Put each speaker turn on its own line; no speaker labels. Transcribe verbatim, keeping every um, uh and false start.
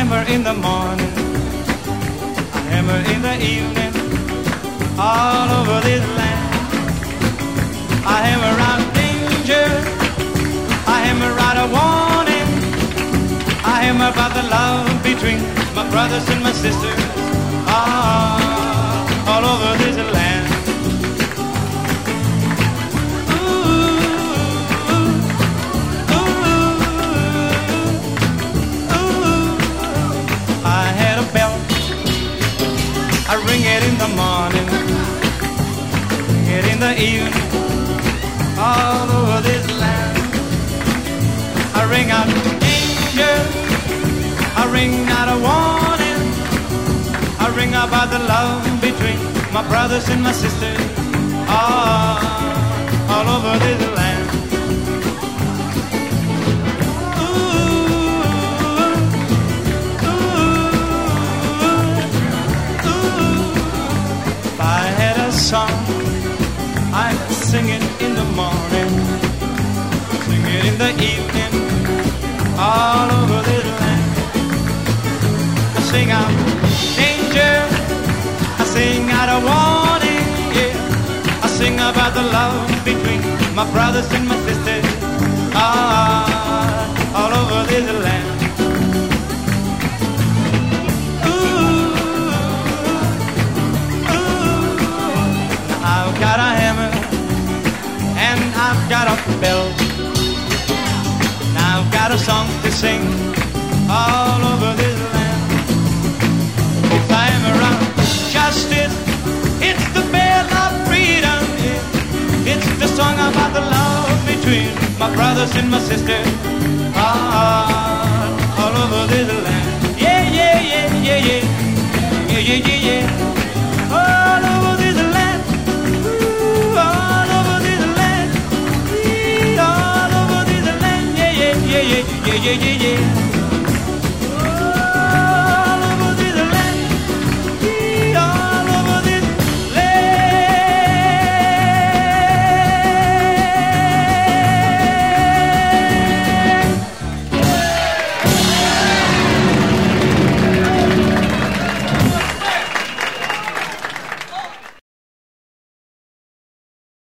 hammer in the morning, I hammer in the evening, all over this land. I hammer out danger, I hammer out a warning, I hammer about the love between my brothers and my sisters, all, all over this land. I ring it in the morning, ring it in the evening, all over this land. I ring out danger, I ring out a warning, I ring about the love between my brothers and my sisters, all, all over this land. Song I sing it in the morning, sing it in the evening, all over this land. I sing out danger, I sing out a warning, yeah. I sing about the love between my brothers and my sisters, ah, all over this land. I've got a hammer and I've got a bell, and I've got a song to sing all over this land. It's the hammer of justice, it's the bell of freedom, yeah. It's the song about the love between my brothers and my sisters, ah, all over this land. Yeah, yeah, yeah, yeah, yeah, yeah, yeah, yeah, yeah. All over this land. All over this land, all over this land, yeah, yeah, yeah, yeah, yeah, yeah, yeah.